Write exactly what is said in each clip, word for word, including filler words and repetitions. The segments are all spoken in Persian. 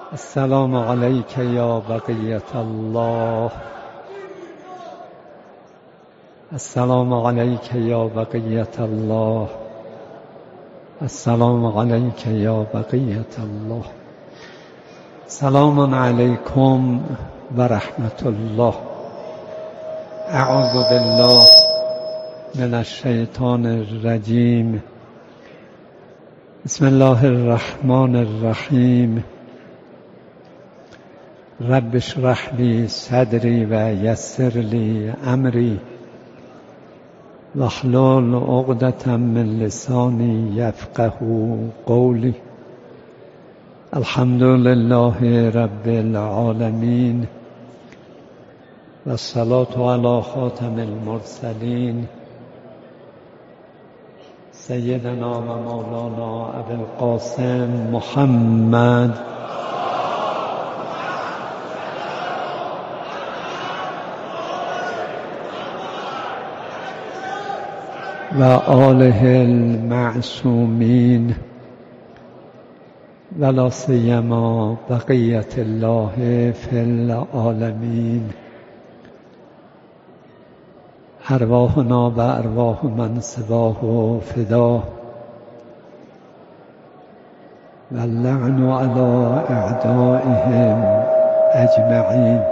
السلام عليك يا بقية الله. السلام عليك يا بقية الله. السلام عليك يا بقية الله. سلام عليكم ورحمة الله. أعوذ بالله من الشيطان الرجيم. بسم الله الرحمن الرحيم. رب اشرح لي صدري ويسر لي أمري واحلل عقدة من لساني يفقه قولي. الحمد لله رب العالمين والصلاة على خاتم المرسلين سيدنا ومولانا أبي القاسم محمد و آله المعصومین ولا سیما بقیة الله فی العالمین. ارواحنا و ارواح من سواه فدا و اللعن علی اعدائهم اجمعین.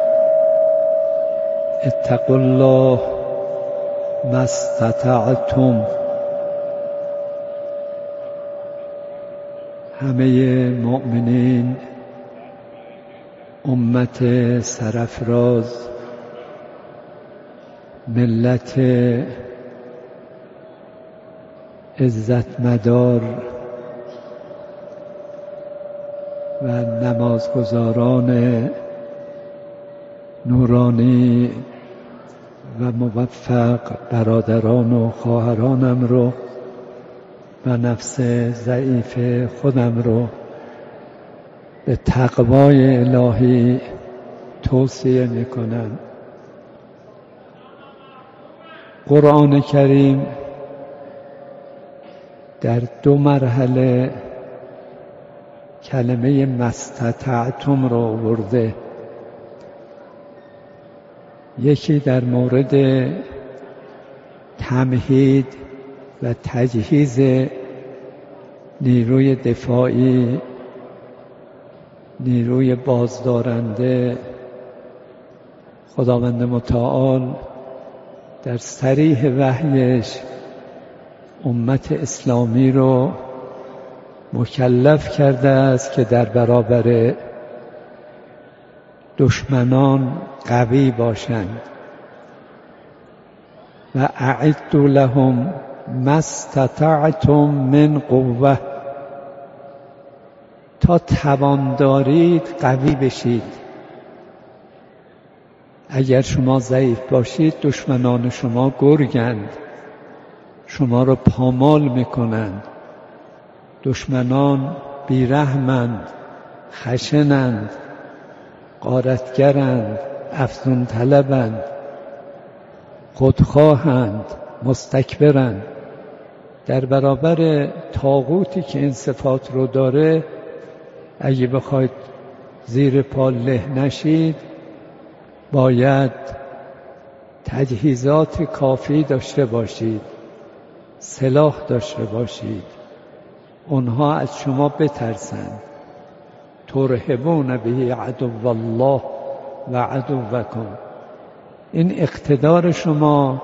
اتقوا الله ما استطعتم. همه مؤمنین، امت سرافراز، ملت عزت مدار و نمازگزاران نورانی و موفق برادران و خواهرانم رو و نفس ضعیف خودم رو به تقوای الهی توصیه میکنم. قرآن کریم در دو مرحله کلمه مستطعتم رو آورده. یکی در مورد تمهید و تجهیز نیروی دفاعی، نیروی بازدارنده. خداوند متعال در صریح وحیش امت اسلامی رو مکلف کرده است که در برابر دشمنان قوی باشند. و اعدوا لهم ما استطعتم من قوه. تا توان دارید قوی بشید. اگر شما ضعیف باشید دشمنان شما گرگند، شما رو پامال میکنند. دشمنان بیرحمند، خشنند، غارتگرند، افزون طلبند، خودخواهند، مستکبرند. در برابر طاغوتی که این صفات رو داره اگه بخواید زیر پا له نشید باید تجهیزات کافی داشته باشید، سلاح داشته باشید، اونها از شما بترسند. ترهبون به عدو الله و عدوکم. این اقتدار شما،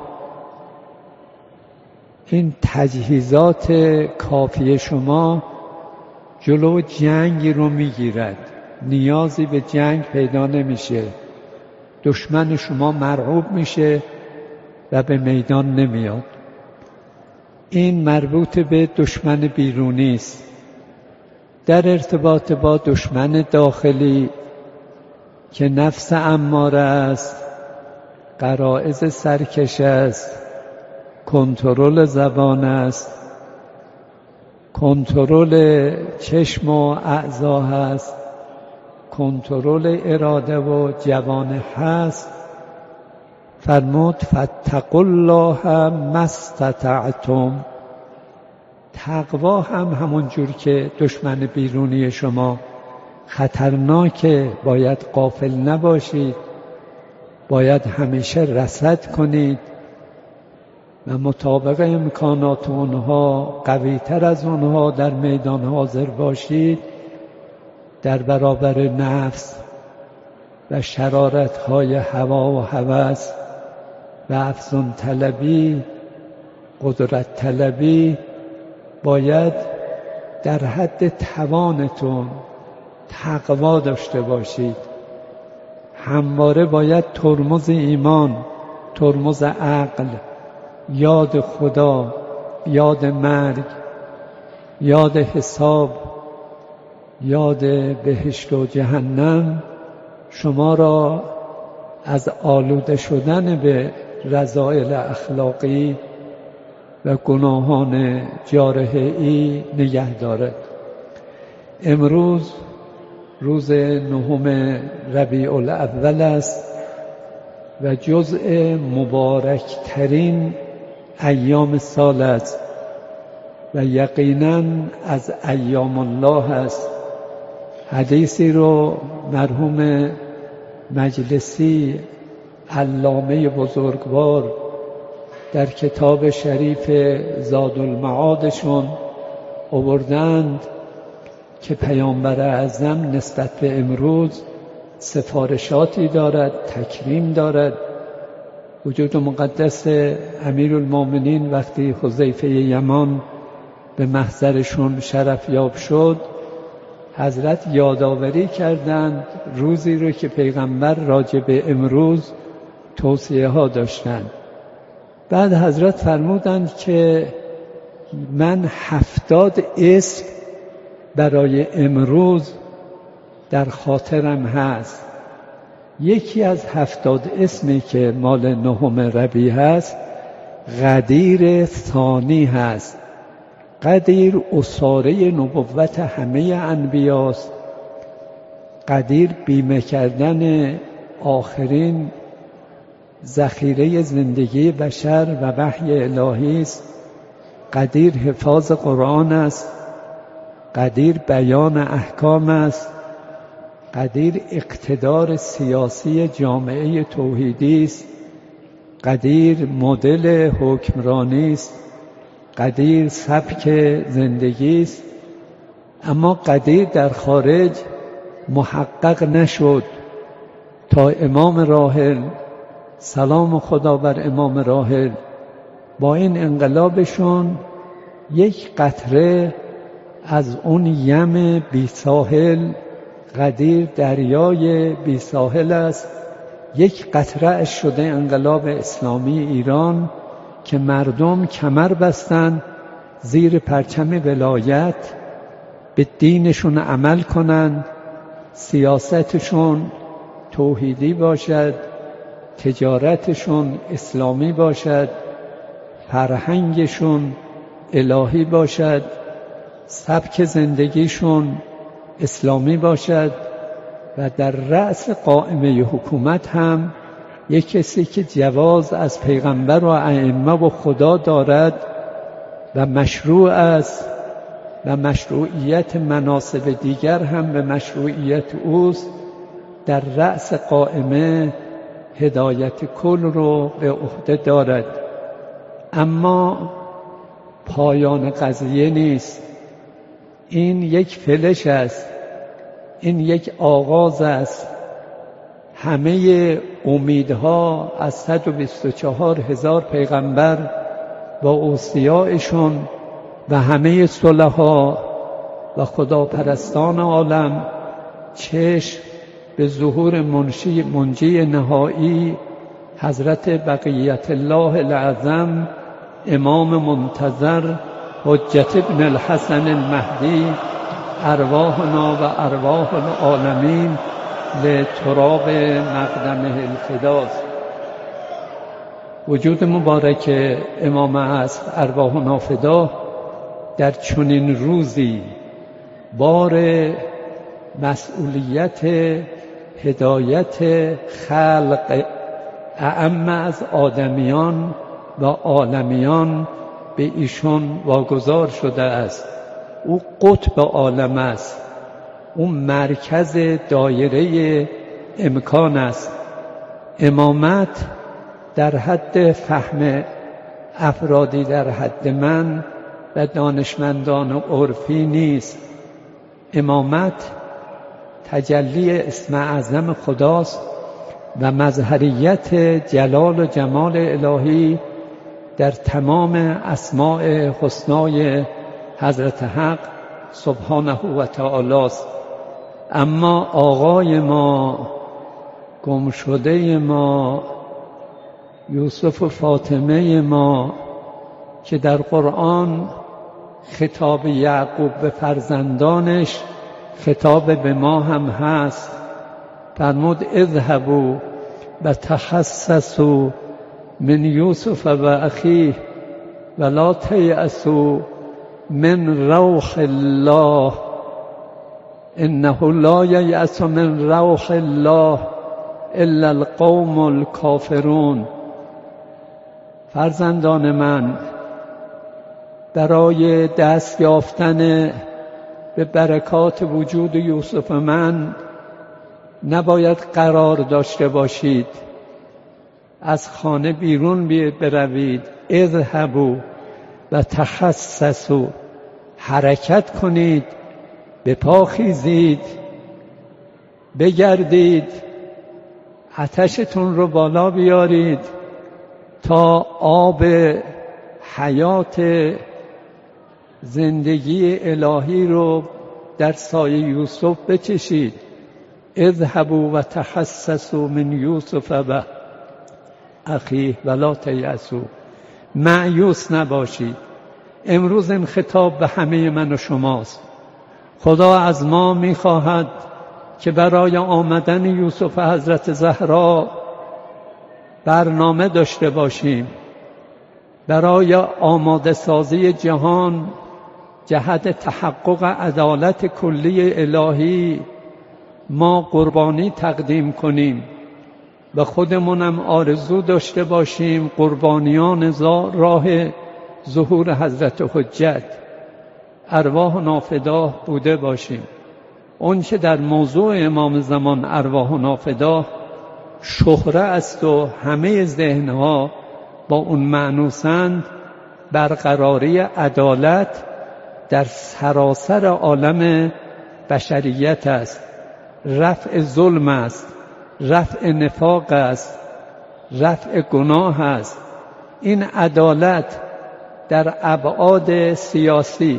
این تجهیزات کافی شما جلو جنگ رو میگیرد. نیازی به جنگ پیدا نمیشه. دشمن شما مرعوب میشه و به میدان نمیاد. این مربوط به دشمن بیرونی است. در ارتباط با دشمن داخلی که نفس اماره است، غرایز سرکش است، کنترل زبان است، کنترل چشم و اعضا هست، کنترل اراده و جوانه هست. فرمود فاتقوا الله ما استطعتم. تقوا هم همون جور که دشمن بیرونی شما خطرناکه، باید غافل نباشید، باید همیشه رصد کنید و مطابق امکانات اونها قوی‌تر از اونها در میدان حاضر باشید، در برابر نفس و شرارت‌های هوا و هوس و افزون طلبی، قدرت طلبی، باید در حد توانتون تقوا داشته باشید. همواره باید ترمز ایمان، ترمز عقل، یاد خدا، یاد مرگ، یاد حساب، یاد بهشت و جهنم شما را از آلوده شدن به رذائل اخلاقی و گناهان جارحه‌ای نگه دارد. امروز روز نهم ربیع الاول است و جزء مبارکترین ایام سال است و یقیناً از ایام الله است. حدیثی رو مرحوم مجلسی علامه بزرگوار در کتاب شریف زادالمعادشون آوردند که پیامبر اعظم نسبت به امروز سفارشاتی دارد، تکریم دارد. وجود مقدس امیرالمومنین وقتی حذیفه یمان به محضرشون شرف یاب شد، حضرت یادآوری کردند روزی رو که پیغمبر راجع به امروز توصیه ها داشتند. بعد حضرت فرمودند که من هفتاد اسم برای امروز در خاطرم هست. یکی از هفتاد اسمی که مال نهم ربیع هست غدیر ثانی هست. غدیر اساره نبوت همه انبیاست. غدیر بیمه کردن آخرین ذخیره زندگی بشر و وحی الهی است. غدیر حفاظ قرآن است. غدیر بیان احکام است. غدیر اقتدار سیاسی جامعه توحیدی است. غدیر مدل حکمرانی است. غدیر سبک زندگی است. اما غدیر در خارج محقق نشد تا امام راحل، سلام خدا بر امام راحل، با این انقلابشون یک قطره از اون یم بی ساحل، غدیر دریای بی ساحل است، یک قطره شده انقلاب اسلامی ایران که مردم کمر بستن زیر پرچم ولایت، به دینشون عمل کنند، سیاستشون توحیدی باشد، تجارتشون اسلامی باشد، فرهنگشون الهی باشد، سبک زندگیشون اسلامی باشد و در رأس قائمه حکومت هم یک کسی که جواز از پیغمبر و ائمه و خدا دارد و مشروع است و مشروعیت مناصب دیگر هم به مشروعیت اوست، در رأس قائمه هدایت کل رو به عهده دارد. اما پایان قضیه نیست. این یک فلش است، این یک آغاز است. همه امیدها از صد و بیست و چهار هزار پیغمبر با اوصیایشون و همه صلحا و خداپرستان عالم چشم به ظهور منشی منجی نهایی حضرت بقیت الله العظم امام منتظر حجت ابن الحسن المهدی ارواحنا و ارواح العالمین لتراب مقدمه الفداست. وجود مبارک امام عصر ارواحنا فدا در چنین روزی بار مسئولیت هدایت خلق اعم از آدمیان و عالمیان به ایشون واگذار شده است. او قطب عالم است. اون مرکز دایره امکان است. امامت در حد فهم افرادی در حد من و دانشمندان عرفی نیست. امامت تجلی اسم اعظم خداست و مظهریت جلال و جمال الهی در تمام اسماء حسنای حضرت حق سبحانه و تعالی است. اما آقای ما، گمشده ما، یوسف و فاطمه ما که در قرآن خطاب یعقوب به فرزندانش خطاب به ما هم هست. فرمود اذهبوا و تخصصوا من یوسف و اخیه ولا تیأسوا من روح الله انه لا ییأس من روح الله الا القوم الکافرون. فرزندان من، برای دست یافتن به برکات وجود یوسف من نباید قرار داشته باشید، از خانه بیرون بروید. اذهبوا و تخصصوا، حرکت کنید، به پا خیزید، بگردید، آتشتون رو بالا بیارید تا آب حیات زندگی الهی رو در سایه یوسف بچشید. اذهبوا و تخصصوا من یوسف و اخیه ولا تیأسوا. مایوس نباشید. امروز این خطاب به همه من و شماست. خدا از ما می‌خواهد که برای آمدن یوسف حضرت زهرا برنامه داشته باشیم، برای آماده سازی جهان جهت تحقق عدالت کلی الهی ما قربانی تقدیم کنیم و خودمونم آرزو داشته باشیم قربانیان راه ظهور حضرت حجت ارواح نافدا بوده باشیم. اون که در موضوع امام زمان ارواح نافدا شهره است و همه ذهنها با اون معنوسند، برقراری عدالت در سراسر عالم بشریت است، رفع ظلم است، رفع نفاق است، رفع گناه است. این عدالت در ابعاد سیاسی،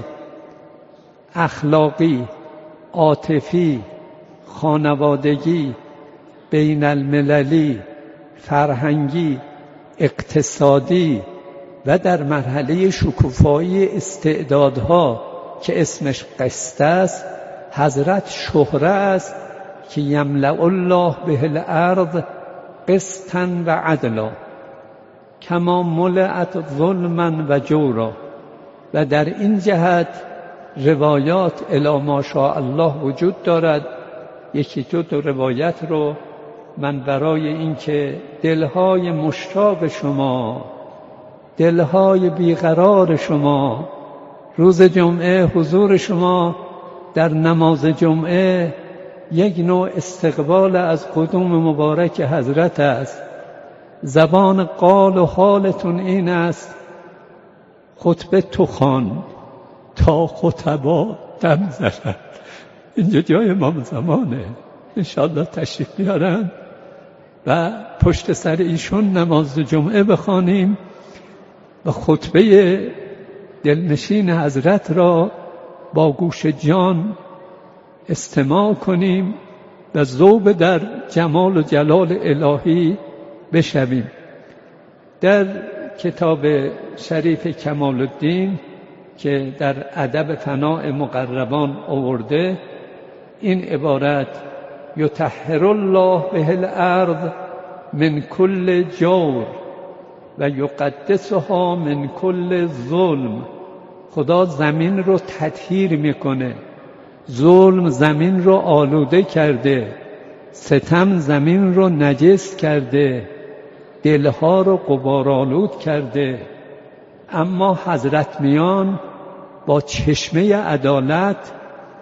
اخلاقی، عاطفی، خانوادگی، بین المللی، فرهنگی، اقتصادی و در مرحله شکوفایی استعدادها که اسمش قسط است، حضرت شهره است که یملأ الله به الارض قسطا و عدلا کما ملئت ظلما و جورا. و در این جهت روایات الی ما شاء الله وجود دارد. یکی دو تا روایت رو من برای اینکه دلهای مشتاق شما، دلهای بیقرار شما، روز جمعه حضور شما در نماز جمعه یک نوع استقبال از قدوم مبارک حضرت است. زبان قال و حالتون این است خطبه تو خوان تا خطبا دم زدن. اینجا جای امام زمانه، انشاءالله تشریف بیارن و پشت سر ایشون نماز جمعه بخوانیم و خطبه دلنشین حضرت را با گوش جان استماع کنیم و ذوب در جمال و جلال الهی بشویم. در کتاب شریف کمال الدین که در ادب فناء مقربان آورده این عبارت یطهر الله به الارض من کل جور و یقدسها من کل ظلم. خدا زمین رو تطهیر میکنه. ظلم زمین رو آلوده کرده، ستم زمین رو نجس کرده، دلها رو غبارآلود کرده. اما حضرت میان با چشمه عدالت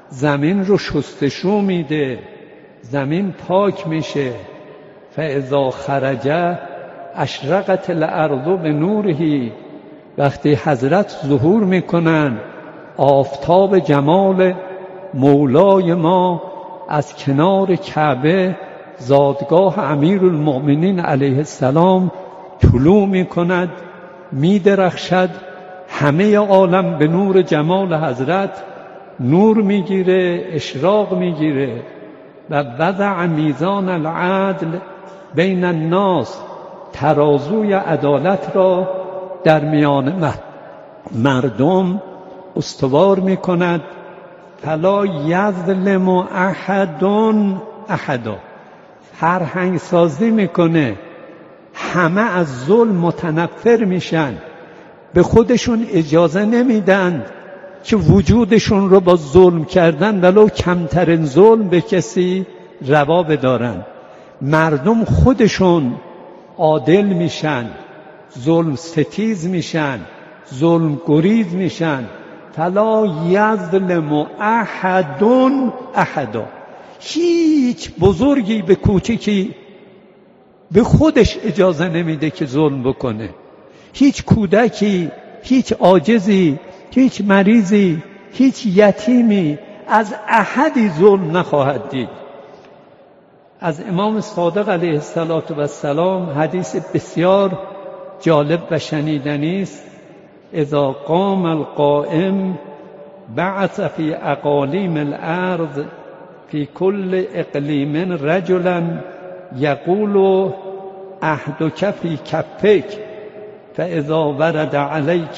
زمین رو شستشو میده، زمین پاک میشه. فاذا خرج اشرقت الارض بنوره، وقتی حضرت ظهور میکنن آفتاب جمال مولای ما از کنار کعبه زادگاه امیرالمؤمنین علیه السلام طلوع میکند، میدرخشد، همه عالم به نور جمال حضرت نور میگیره، اشراق میگیره. و وضع میزان العدل بین الناس، ترازوی عدالت را در میان مردم استوار میکند. فلا یظلم احد احدا، فرهنگ سازی میکنه، همه از ظلم متنفر میشن، به خودشون اجازه نمیدن که وجودشون رو با ظلم کردن ولو کمترین ظلم به کسی روا بدارن. مردم خودشون عادل میشن، ظلم ستیز میشن، ظلم گریز میشن. فلا یظلم احد احدا، هیچ بزرگی به کوچکی به خودش اجازه نمیده که ظلم بکنه. هیچ کودکی، هیچ عاجزی، هیچ مریضی، هیچ یتیمی از احدی ظلم نخواهد دید. از امام صادق علیه السلام حدیث بسیار جالب و شنیدنی است. اذا قام القائم بعث فی اقالیم الارض فی کل اقلیم رجلا یقول احدک فی کفک فاذا ورد علیک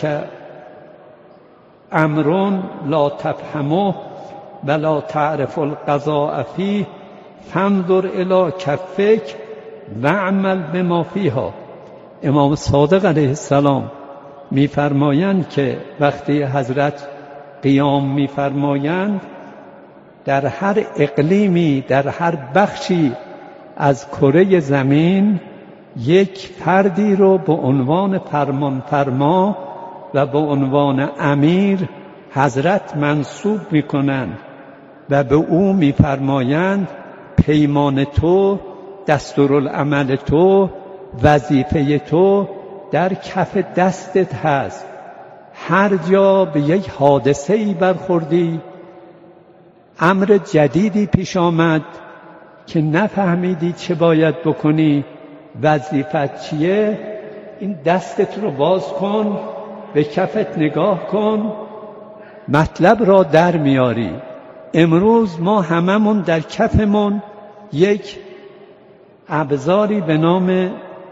امر لا تفهمه ولا تعرف القضاء فیه فانظر الی کفک واعمل بما فیها. امام صادق علیه السلام میفرمایند که وقتی حضرت قیام میفرمایند در هر اقلیمی، در هر بخشی از کره زمین یک فردی رو به عنوان فرمانفرما و به عنوان امیر حضرت منصوب میکنند و به او میفرمایند پیمان تو، دستورالعمل تو، وظیفه تو در کف دستت هست. هر جا به یک حادثه‌ای برخوردی، امر جدیدی پیش آمد که نفهمیدی چه باید بکنی، وظیفت چیه، این دستت رو باز کن، به کفت نگاه کن، مطلب را در میاری. امروز ما هممون در کفمون یک ابزاری به نام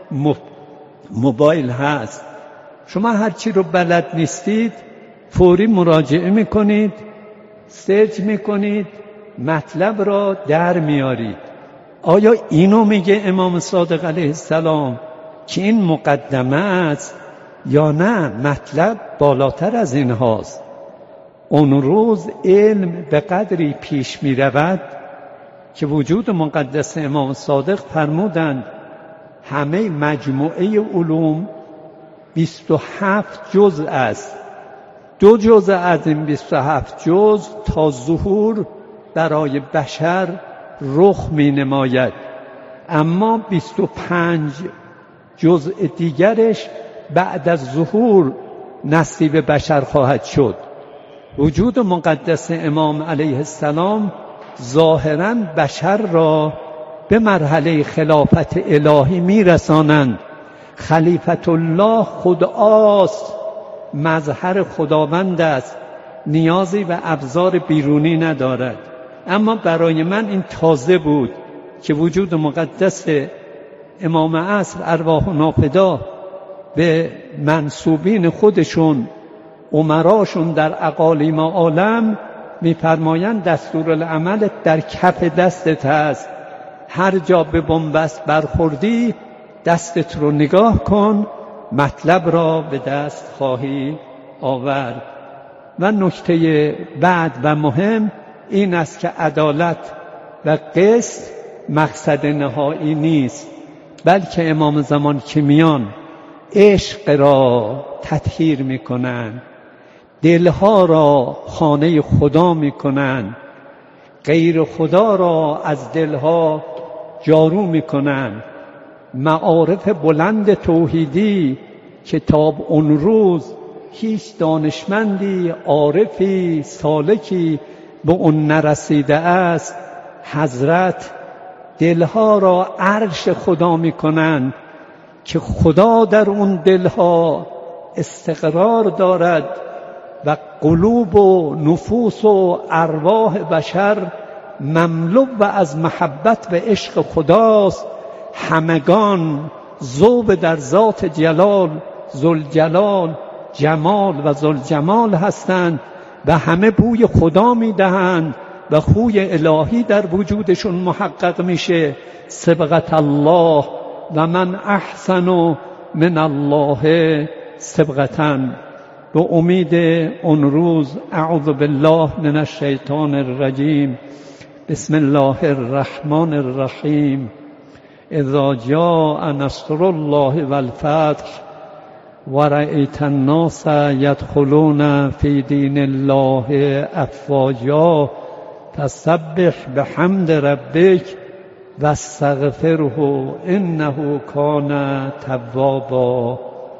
موبایل هست. شما هرچی رو بلد نیستید فوری مراجعه میکنید، سرچ میکنید، مطلب را در میارید. آیا اینو میگه امام صادق علیه السلام که این مقدمه است یا نه مطلب بالاتر از این هاست؟ اون روز علم به قدری پیش می رود که وجود مقدس امام صادق فرمودند همه مجموعه علوم بیست و هفت جزء است. دو جزء از این بیست و هفت جزء تا ظهور برای بشر رخ می نماید، اما بیست و پنج جزء دیگرش بعد از ظهور نصیب بشر خواهد شد. وجود مقدس امام علیه السلام ظاهراً بشر را به مرحله خلافت الهی میرسانند. خلیفت الله خداست، مظهر خداوند است، نیازی به ابزار بیرونی ندارد. اما برای من این تازه بود که وجود مقدس امام عصر ارواح ناپدا به منصوبین خودشون، امراشون در اقالیم عالم میفرمایند دستورالعمل در کف دستت هست. هر جا به بنبست برخوردی دستت رو نگاه کن، مطلب را به دست خواهی آورد. و نکته بعد و مهم این است که عدالت و قسط مقصد نهایی نیست، بلکه امام زمان که میان عشق را تطهیر میکنن، دلها را خانه خدا میکنن، غیر خدا را از دلها جارو میکنند. معارف بلند توحیدی کتاب اون روز هیچ دانشمندی، عارفی، سالکی به اون نرسیده است. حضرت دلها را عرش خدا میکنند که خدا در اون دلها استقرار دارد و قلوب و نفوس و ارواح بشر مملو و از محبت و عشق خداست. همگان ذوب در ذات جلال، ذوالجلال، جمال و ذوالجمال هستند و همه بوی خدا میدهند و خوی الهی در وجودشون محقق میشه. صبغت الله و من احسن من الله صبغةً. به امید اون روز اعوذ بالله من الشیطان الرجیم. بسم الله الرحمن الرحیم. اذا جاء نصر الله والفتح ورأيت الناس يدخلون في دين الله افواجا فسبح بحمد ربك واستغفره انه كان توابا.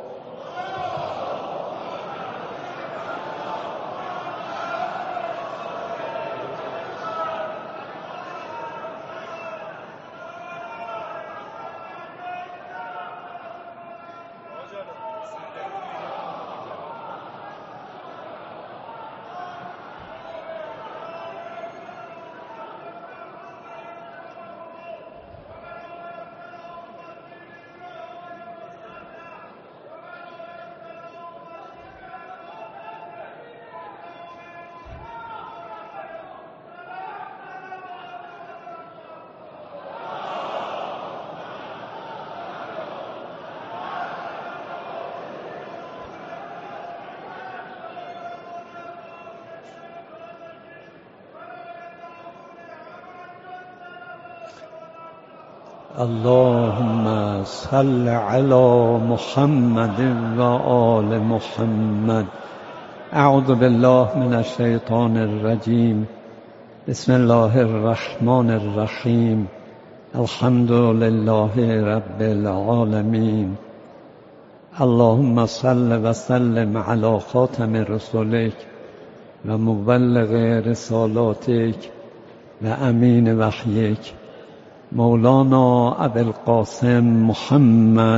اللهم صل على محمد و آل محمد. اعوذ بالله من الشیطان الرجیم. بسم الله الرحمن الرحیم. الحمد لله رب العالمین. اللهم صل و سلم علی خاتم رسولک و مبلغ رسالاتک و امین وحیک مولانا ابوالقاسم محمد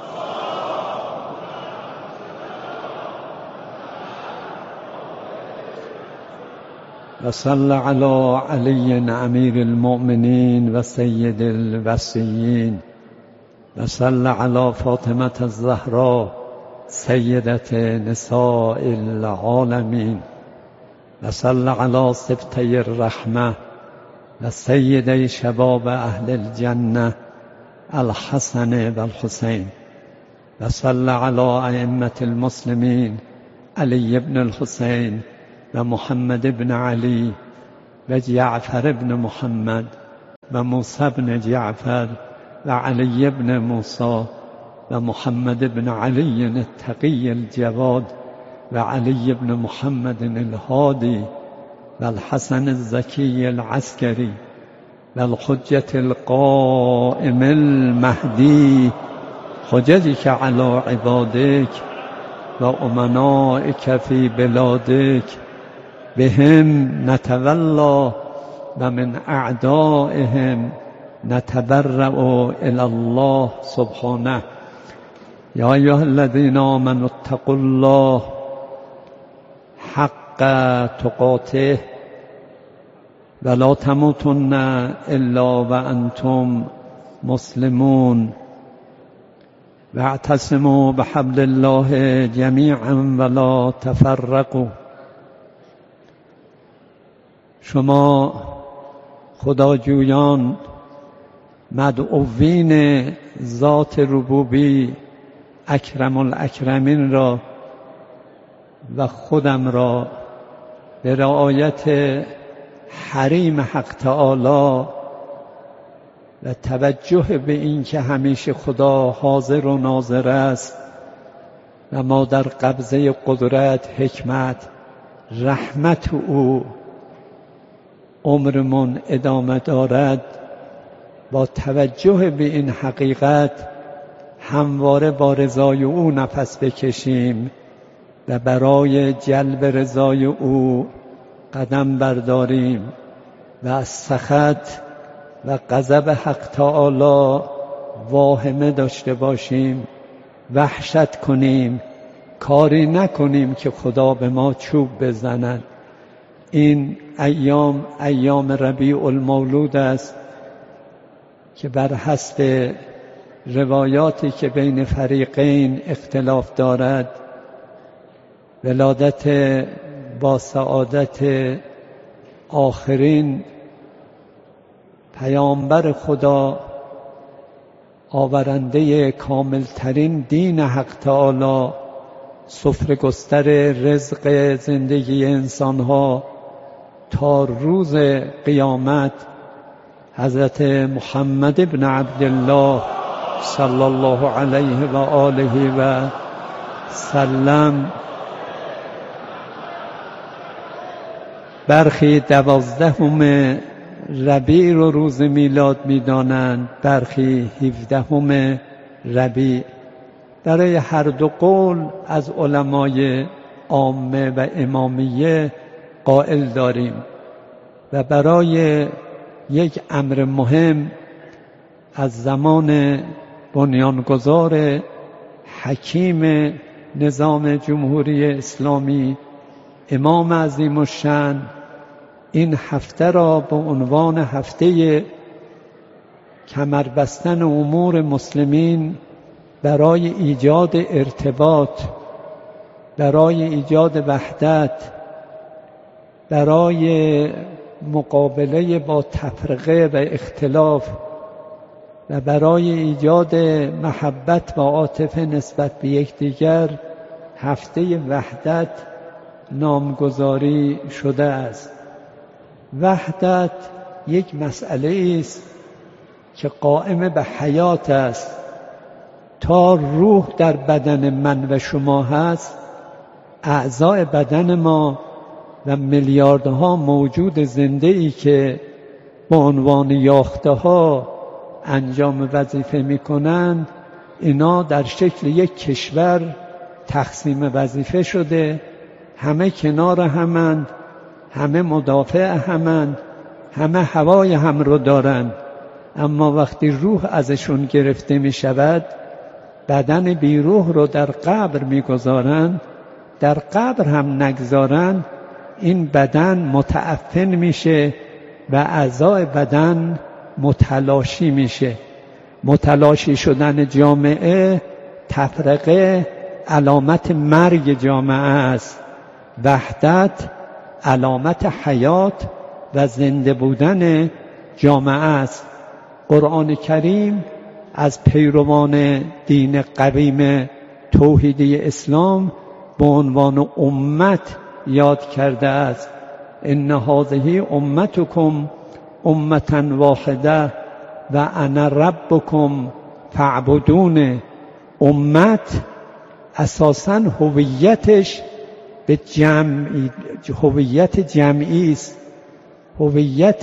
و صل علی علی امیر المؤمنین و سید الوصیین و صل علی فاطمه الزهرا سیدة نساء العالمین و صل علی سبطی الرحمه و سیدی شباب اهل الجنه الحسن و الحسین و صل علی ائمة المسلمین علی بن الحسین و محمد بن علی و جعفر بن محمد و موسی بن جعفر و علی بن موسی و محمد بن علی التقی الجواد و علی بن محمد الهادی و الحسن الزکی العسکری و الحجة القائم المهدی حججك على عبادك و امنائك في بلادك بهم نتولى و من اعدائهم نتبرأ الى الله سبحانه. یا ایها الذین آمنوا اتقوا الله حق تقاته ولا تموتن الا وانتم مسلمون واعتصموا بحبل الله جمیعا ولا تفرقوا. شما خداجویان مدعوین ذات ربوبی اکرم الاکرمین را و خودم را به رعایت حریم حق تعالی و توجه به این که همیشه خدا حاضر و ناظر است و ما در قبضه قدرت، حکمت، رحمت او عمرمون ادامه دارد با توجه به این حقیقت همواره با رضای او نفس بکشیم و برای جلب رضای او قدم برداریم و از سخط و غضب حق تعالی واهمه داشته باشیم، وحشت کنیم، کاری نکنیم که خدا به ما چوب بزند. این ایام ایام ربیع المولود است که بر حسب روایاتی که بین فریقین اختلاف دارد ولادت با سعادت آخرین پیامبر خدا، آورنده کاملترین دین حق تعالی، سفره گستر رزق زندگی انسانها تا روز قیامت، حضرت محمد ابن عبدالله صلی الله علیه و آله و سلم، برخی دوازدهم ربیع رو روز میلاد می‌دانند، برخی هفدهم ربیع. برای هر دو قول از علمای عامه و امامیه قائل داریم و برای یک امر مهم از زمان بنیانگذار حکیم نظام جمهوری اسلامی امام عظیم الشأن این هفته را به عنوان هفته کمربستن امور مسلمین برای ایجاد ارتباط، برای ایجاد وحدت، برای مقابله با تفرقه و اختلاف و برای ایجاد محبت و عاطفه نسبت به یکدیگر هفته وحدت نامگذاری شده است. وحدت یک مسئله است که قائم به حیات است. تا روح در بدن من و شما هست، اعضای بدن ما و میلیاردها موجود زنده ای که به عنوان یاخته ها انجام وظیفه می کنند، اینا در شکل یک کشور تقسیم وظیفه شده، همه کنار همند، همه مدافع همند، همه هوای هم رو دارند. اما وقتی روح ازشون گرفته می شود، بدن بی روح رو در قبر می گذارند، در قبر هم نگذارند، این بدن متعفن میشه و اعضای بدن متلاشی میشه. متلاشی شدن جامعه، تفرقه علامت مرگ جامعه است. وحدت علامت حیات و زنده بودن جامعه است. قرآن کریم از پیروان دین قویم توحیدی اسلام به عنوان امت یاد کرده است. ان هذه امتکم امة واحده و انا ربکم فاعبدون. امت اساساً هویتش به جمعی، هویت جمعی است، هویت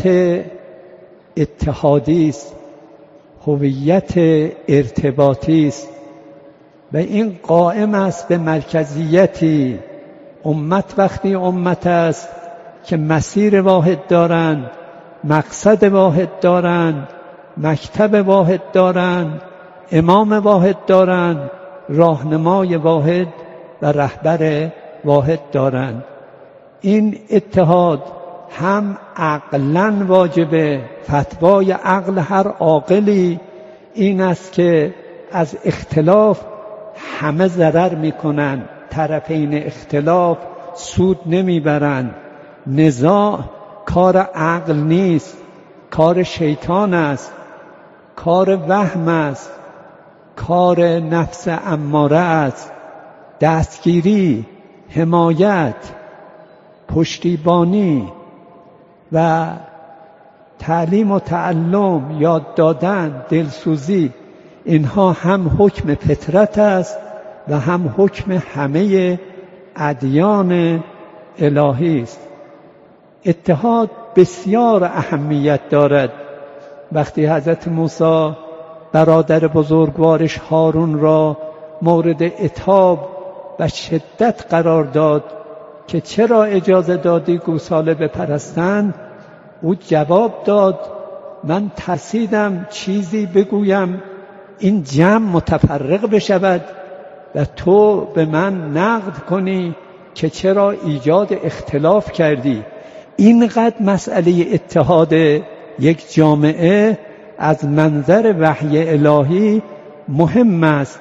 اتحادی است، هویت ارتباطی است و این قائم است به مرکزیتی. امت وقتی امت است که مسیر واحد دارند، مقصد واحد دارند، مکتب واحد دارند، امام واحد دارند، راهنمای واحد و رهبر واحد دارند. این اتحاد هم عقلاً واجبه. فتوای عقل هر عاقلی این است که از اختلاف همه ضرر میکنند، طرفین اختلاف سود نمیبرند. نزاع کار عقل نیست، کار شیطان است، کار وهم است، کار نفس اماره است. دستگیری، حمایت، پشتیبانی و تعلیم و تعلم، یاد دادن، دلسوزی، اینها هم حکم فطرت است و هم حکم همه ادیان الهی است. اتحاد بسیار اهمیت دارد. وقتی حضرت موسی برادر بزرگوارش هارون را مورد عتاب و شدت قرار داد که چرا اجازه دادی گوساله بپرستند، او جواب داد من ترسیدم چیزی بگویم این جمع متفرق بشود و تو به من نقد کنی که چرا ایجاد اختلاف کردی. اینقدر مسئله اتحاد یک جامعه از منظر وحی الهی مهم است.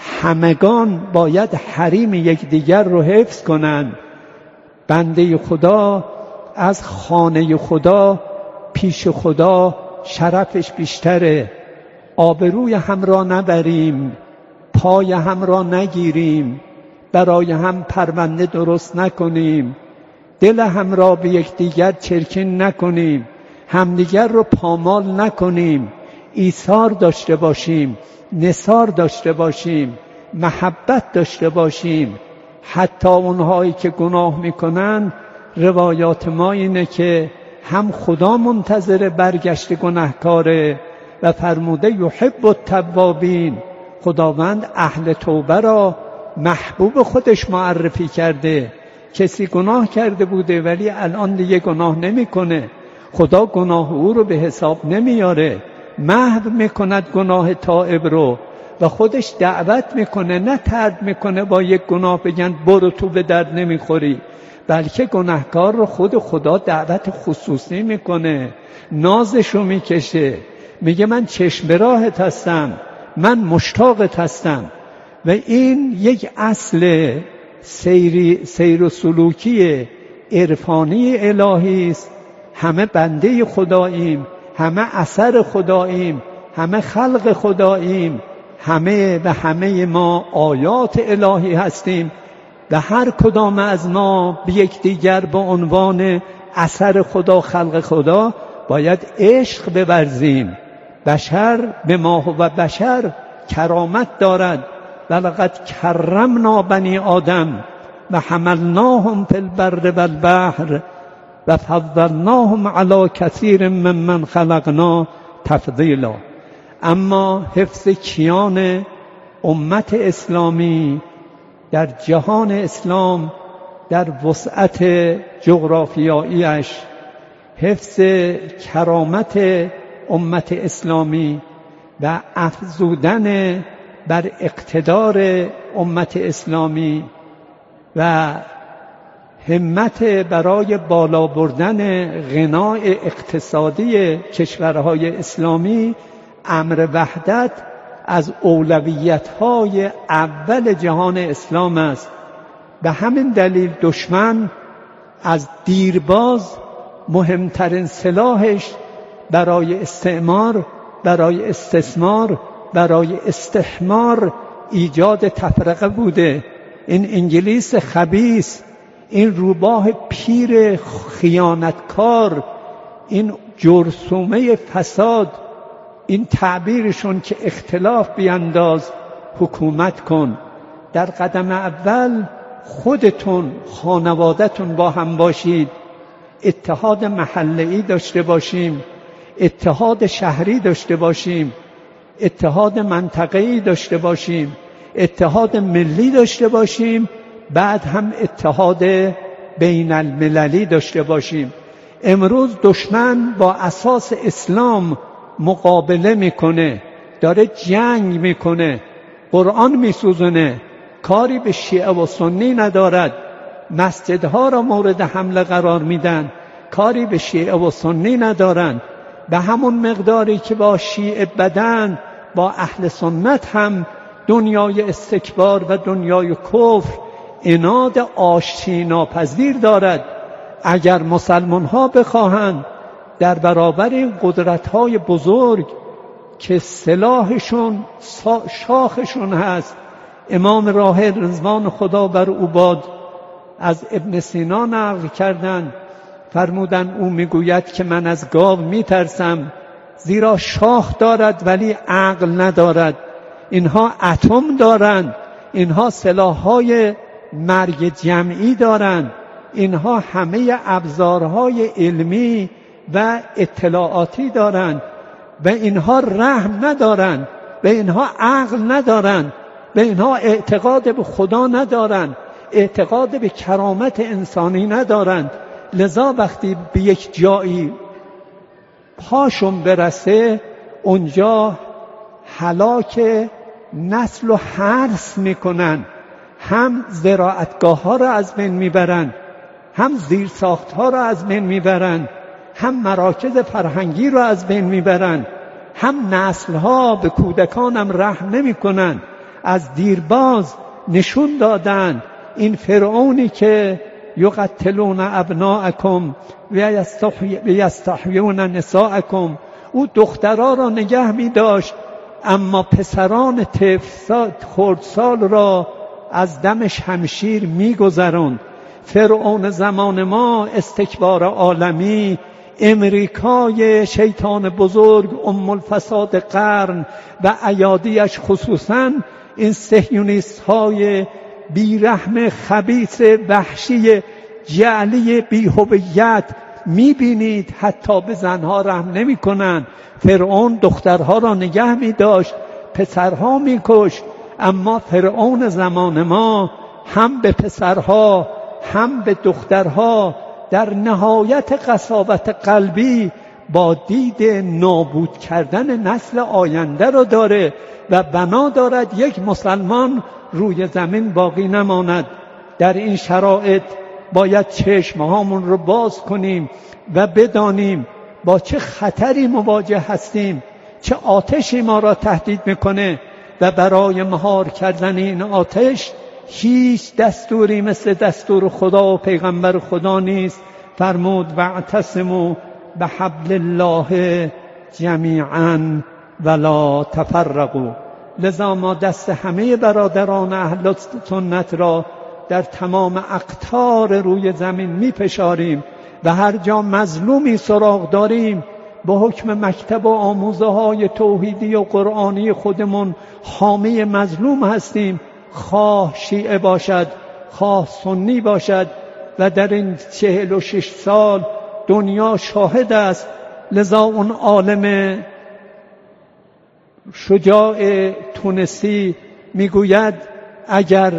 همگان باید حریم یکدیگر رو حفظ کنند. بنده خدا از خانه خدا پیش خدا شرفش بیشتره. آبروی هم را نبریم، پای هم را نگیریم، برای هم پرونده درست نکنیم، دل هم را به یکدیگر چرکین نکنیم، همدیگر رو پامال نکنیم، ایثار داشته باشیم، نثار داشته باشیم، محبت داشته باشیم. حتی اونهایی که گناه میکنن، روایات ما اینه که هم خدا منتظر برگشت گناهکاره و فرموده یحب التوابین، خداوند اهل توبه را محبوب خودش معرفی کرده. کسی گناه کرده بوده ولی الان دیگه گناه نمیکنه، خدا گناه او رو به حساب نمیاره، محو میکند گناه تائب رو و خودش دعوت میکنه، نه طرد میکنه با یک گناه بگن برو تو به درد نمیخوری، بلکه گناهکار رو خود خدا دعوت خصوصی میکنه، نازشو میکشه، میگه من چشم راهت هستم، من مشتاقت هستم. و این یک اصل سیری سیر و سلوکی عرفانی الهی است. همه بنده خداییم، همه اثر خداییم، همه خلق خداییم، همه و همه ما آیات الهی هستیم و هر کدام از ما به یکدیگر به عنوان اثر خدا، خلق خدا باید عشق بورزیم. بشر به ما و بشر کرامت دارد. ولقد کرمنا بنی آدم و حملناهم فی البر والبحر و فضلناهم علی کثیر ممن خلقنا تفضیلا. اما حفظ کیان امت اسلامی در جهان اسلام در وسعت جغرافیاییش، حفظ کرامت امت اسلامی و افزودن بر اقتدار امت اسلامی و همت برای بالا بردن غنای اقتصادی کشورهای اسلامی، امر وحدت از اولویت‌های اول جهان اسلام است. به همین دلیل دشمن از دیرباز مهمترین سلاحش برای استعمار، برای استثمار، برای استحمار ایجاد تفرقه بوده. این انگلیس خبیث، این روباه پیر خیانتکار، این جرثومه فساد، این تعبیرشون که اختلاف بینداز، حکومت کن. در قدم اول خودتون، خانوادهتون با هم باشید، اتحاد محله‌ای داشته باشیم، اتحاد شهری داشته باشیم، اتحاد منطقه‌ای داشته باشیم، اتحاد ملی داشته باشیم، بعد هم اتحاد بین المللی داشته باشیم. امروز دشمن با اساس اسلام مقابله میکنه، داره جنگ میکنه، قرآن میسوزونه، کاری به شیعه و سنی ندارد، مسجدها را مورد حمله قرار میدن، کاری به شیعه و سنی ندارن. به همون مقداری که با شیعه بدن، با اهل سنت هم دنیای استکبار و دنیای کفر عناد آشتی ناپذیر دارد. اگر مسلمان ها بخواهند در برابر این قدرت های بزرگ که سلاحشون شاخشون هست، امام راحل رضوان خدا بر او باد از ابن سینا نقل کردند، فرمودن او میگوید که من از گاو میترسم، زیرا شاخ دارد ولی عقل ندارد. اینها اتم دارند، اینها سلاح‌های مرگ جمعی دارند، اینها همه ابزارهای علمی و اطلاعاتی دارند و اینها رحم ندارند و اینها عقل ندارند و اینها اعتقاد به خدا ندارند، اعتقاد به کرامت انسانی ندارند. لذا وقتی به یک جایی پاشون برسه اونجا هلاک نسل و حرث میکنن، هم زراعتگاه ها را از بین میبرن، هم زیرساخت ها را از بین میبرن، هم مراکز فرهنگی را از بین میبرن، هم نسل ها به کودکانم رحم نمیکنن. از دیرباز نشون دادن این فرعونی که یقتلون ابناءکم و یستحیون نساءکم، او دخترها را نگه می داشت اما پسران طفل خردسال را از دم شمشیر می گذرند. فرعون زمان ما، استکبار عالمی، امریکای شیطان بزرگ، ام الفساد قرن و ایادیش، خصوصاً این صهیونیست های بیرحم، خبیث، وحشی، جعلی، بی‌هویت، میبینید حتی به زنها رحم نمی کنن. فرعون دخترها را نگه می داشت، پسرها می کشت. اما فرعون زمان ما هم به پسرها هم به دخترها در نهایت قساوت قلبی با دید نابود کردن نسل آینده را داره و بنا دارد یک مسلمان روی زمین باقی نماند. در این شرایط باید چشمهامون رو باز کنیم و بدانیم با چه خطری مواجه هستیم، چه آتشی ما را تهدید میکنه و برای مهار کردن این آتش هیچ دستوری مثل دستور خدا و پیغمبر خدا نیست. فرمود واعتصموا بحبل الله جمیعا ولا تفرقوا. لذا ما دست همه برادران اهل سنت را در تمام اقطار روی زمین می فشاریم و هر جا مظلومی سراغ داریم به حکم مکتب و آموزه های توحیدی و قرآنی خودمون حامی مظلوم هستیم، خواه شیعه باشد خواه سنی باشد. و در این چهل و شش سال دنیا شاهد است. لذا اون عالم شجاع تونسی میگوید اگر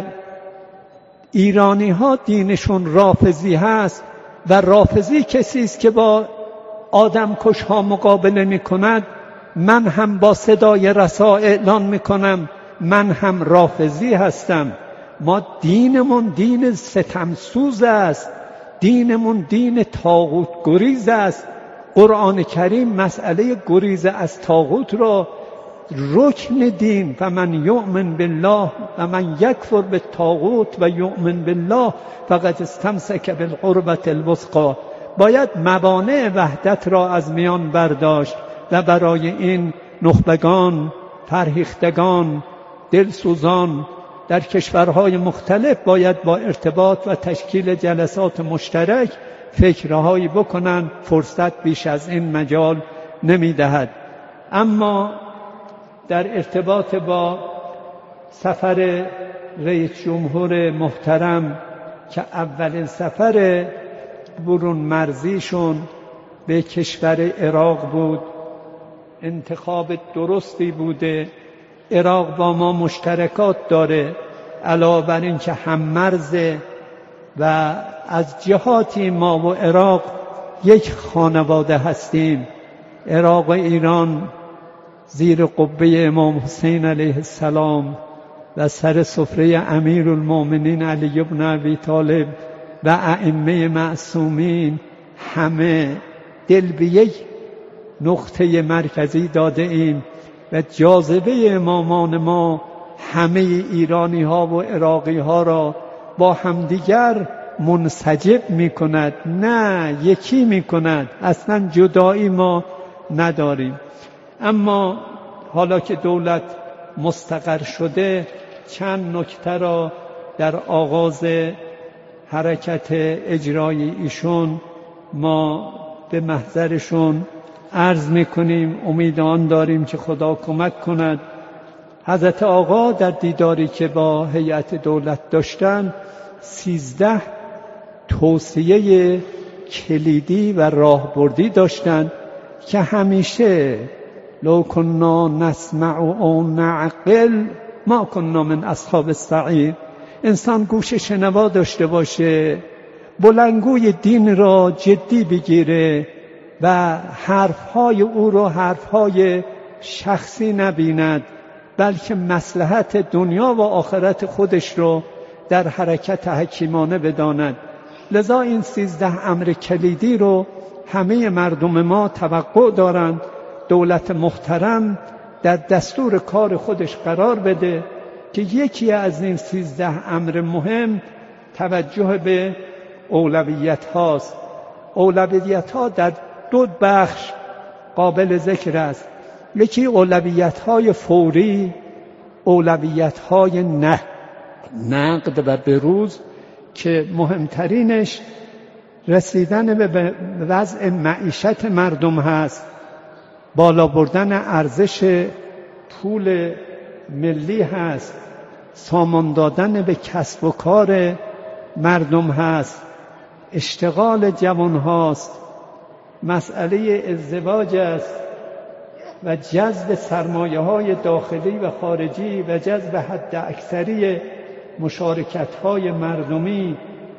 ایرانی ها دینشون رافضی هست و رافضی کسی است که با آدم کش ها مقابله می کند، من هم با صدای رسا اعلان می کنم من هم رافضی هستم. ما دینمون دین ستمسوز است، دینمون دین طاغوت گریز است. قرآن کریم مسئله گریز از طاغوت را رکن دین، فمن یؤمن بالله و من یکفر بالطاغوت و یؤمن بالله فقد استمسک بالعروة الوثقی، باید موانع وحدت را از میان برداشت و برای این نخبگان، فرهیختگان، دلسوزان در کشورهای مختلف باید با ارتباط و تشکیل جلسات مشترک فکرهایی بکنن. فرصت بیش از این مجال نمیدهد. اما در ارتباط با سفر رئیس جمهور محترم که اولین سفر برون مرزیشون به کشور عراق بود، انتخاب درستی بوده. عراق با ما مشترکات داره، علاوه بر این که هم مرزه و از جهاتی ما و عراق یک خانواده هستیم. عراق و ایران زیر قبه امام حسین علیه السلام و سر سفره امیرالمؤمنین علی بن ابی طالب و ائمه معصومین همه دل به یک نقطه مرکزی داده ایم و جاذبه امامان ما همه ایرانی ها و عراقی ها را با همدیگر منسجم می کند، نه یکی می کند. اصلا جدایی ما نداریم. اما حالا که دولت مستقر شده چند نکته را در آغاز حرکت اجرایی ایشون ما به محضرشون عرض میکنیم. امید آن داریم که خدا کمک کند. حضرت آقا در دیداری که با هیئت دولت داشتن سیزده توصیه کلیدی و راهبردی داشتن که همیشه لو کنا نسمع او نعقل ما کنا من اصحاب السعیر. انسان گوش شنوا داشته باشه، بلندگوی دین را جدی بگیره و حرفهای او را حرفهای شخصی نبیند، بلکه مصلحت دنیا و آخرت خودش رو در حرکت حکیمانه بداند. لذا این سیزده امر کلیدی رو همه مردم ما توقع دارند دولت محترم در دستور کار خودش قرار بده که یکی از این سیزده امر مهم توجه به اولویت هاست. اولویت ها در دو بخش قابل ذکر است. یکی اولویت های فوری، اولویت های نه نقد و بروز که مهمترینش رسیدن به وضع معیشت مردم هست، بالا بردن ارزش پول ملی هست، سامان دادن به کسب و کار مردم هست، اشتغال جوان هاست، مسئله ازدواج است و جذب سرمایه های داخلی و خارجی و جذب حد اکثری مشارکت های مردمی،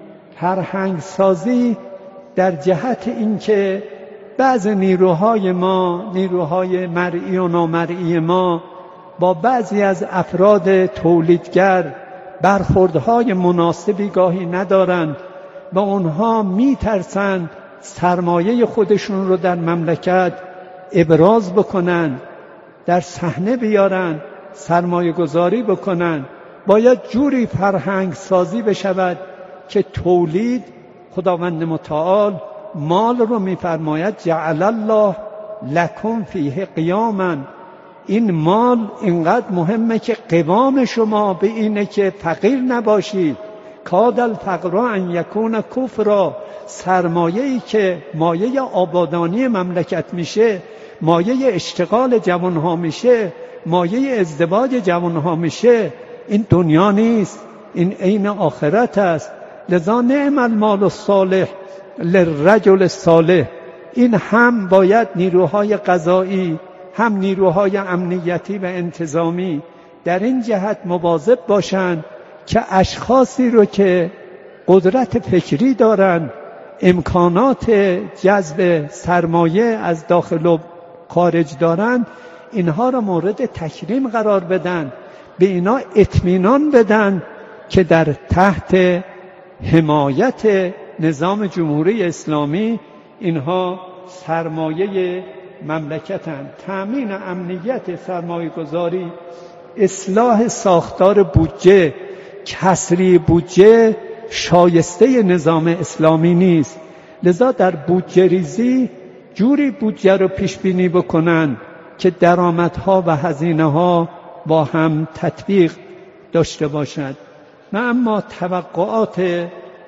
فرهنگ سازی در جهت اینکه بعض نیروهای ما، نیروهای مرئی و نامرئی ما با بعضی از افراد تولیدگر برخوردهای مناسبی گاهی ندارند و اونها میترسند سرمایه خودشون رو در مملکت ابراز بکنن، در صحنه بیارن، سرمایه گذاری بکنن. باید جوری فرهنگ سازی بشود که تولید، خداوند متعال مال رو میفرماید جعل الله لکم فیه قیاما، این مال اینقدر مهمه که قوام شما به اینه که فقیر نباشید. کاد الفقر ان یکون کفرا، سرمایه‌ای که مایه آبادانی مملکت میشه، مایه اشتغال جوانها میشه، مایه ازدواج جوانها میشه، این دنیا نیست، این عین آخرت است. لذا نعم المال الصالح للرجل الصالح. این هم باید نیروهای قضایی، هم نیروهای امنیتی و انتظامی در این جهت مواظب باشند که اشخاصی رو که قدرت فکری دارند، امکانات جذب سرمایه از داخل و خارج دارند، اینها را مورد تکریم قرار بدن، به اینا اطمینان بدن که در تحت حمایت نظام جمهوری اسلامی اینها سرمایه مملکتند. تأمین امنیت سرمایه گذاری، اصلاح ساختار بودجه، کسری بودجه شایسته نظام اسلامی نیست. لذا در بودجه ریزی جوری بودجه رو پیش بینی بکنن که درآمدها و هزینه‌ها با هم تطبیق داشته باشد. و اما توقعات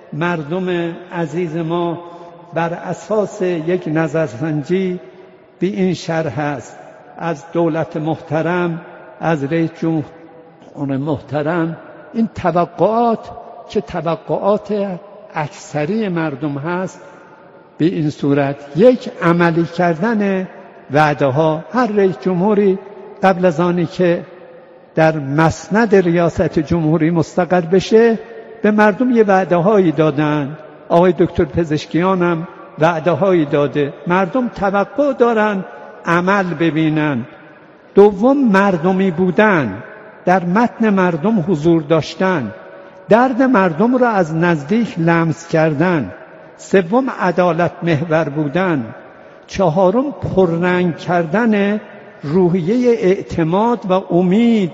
مردم عزیز ما بر اساس یک نظرسنجی به این شرح است: از دولت محترم، از رئیس جمهور محترم، این توقعات که توقعات اکثری مردم هست به این صورت: یک، عملی کردن وعده ها. هر رئیس جمهوری قبل از آنی که در مسند ریاست جمهوری مستقر بشه به مردم یه وعده هایی دادن. آقای دکتر پزشکیان هم وعده هایی داده، مردم توقع دارن عمل ببینن. دوم، مردمی بودن، در متن مردم حضور داشتن، درد مردم را از نزدیک لمس کردن. سوم، عدالت محور بودن. چهارم، پررنگ کردن روحیه اعتماد و امید.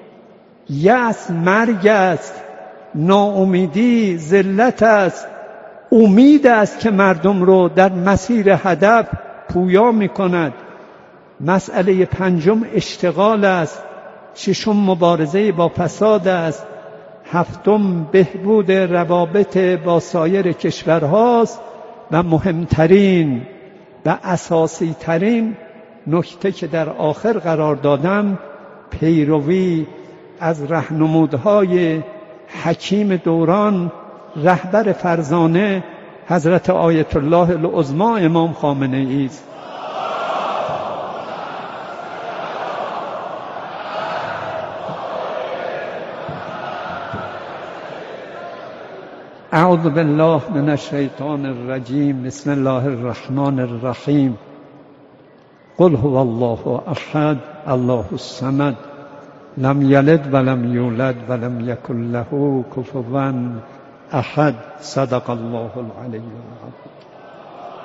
یأس مرگ است، ناامیدی ذلت است، امید است که مردم رو در مسیر هدف پویا می کند. مسئله پنجم اشتغال است. ششم، مبارزه با فساد است. هفتم، بهبود روابط با سایر کشورهاست. و مهمترین و اساسی ترین نکته که در آخر قرار دادم، پیروی از راهنمودهای حکیم دوران، رهبر فرزانه حضرت آیت الله العظما امام خامنه ای است. اعوذ بالله من الشیطان الرجیم. بسم الله الرحمن الرحیم. قل هو الله احد الله الصمد لم یلد ولم یولد ولم یکن له کفوا احد. صدق الله العلی العظیم.